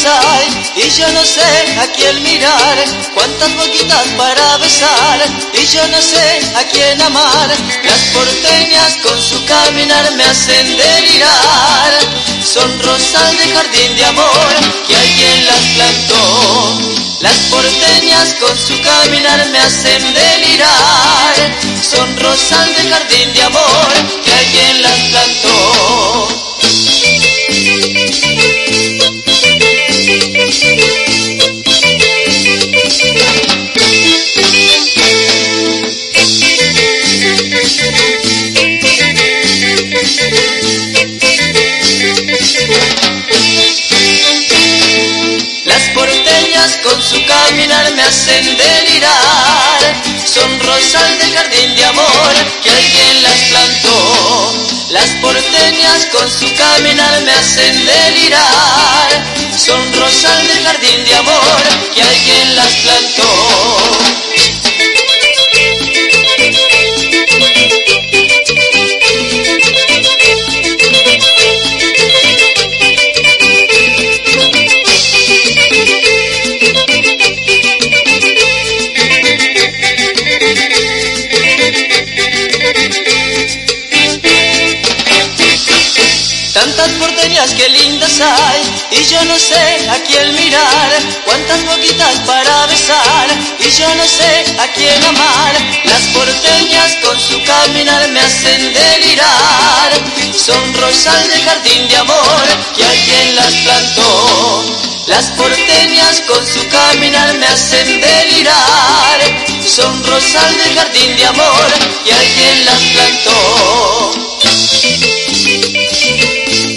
lindas hay y yo no sé a quién mirar, cuántas boquitas para besar y yo no sé a quién amar. Las porteñas con su caminar me hacen delirar, son rosas de jardín de amor que alguien las plantó. Las porteñas con su caminar me hacen delirar, son rosas de jardín de amor que alguien las plantó. Las porteñas con su caminar me hacen delirar, son rosas de jardín de amor que alguien las plantó. Las porteñas con su caminar me hacen delirar, son rosas de jardín de amor que alguien las plantó. Tantas porteñas que lindas hay y yo no sé a quién mirar, cuántas boquitas para besar y yo no sé a quién amar. Las porteñas con su caminar me hacen delirar, son rosas de jardín de amor que alguien las plantó. Las porteñas con su caminar me hacen delirar, son rosas de jardín de amor que alguien las plantó.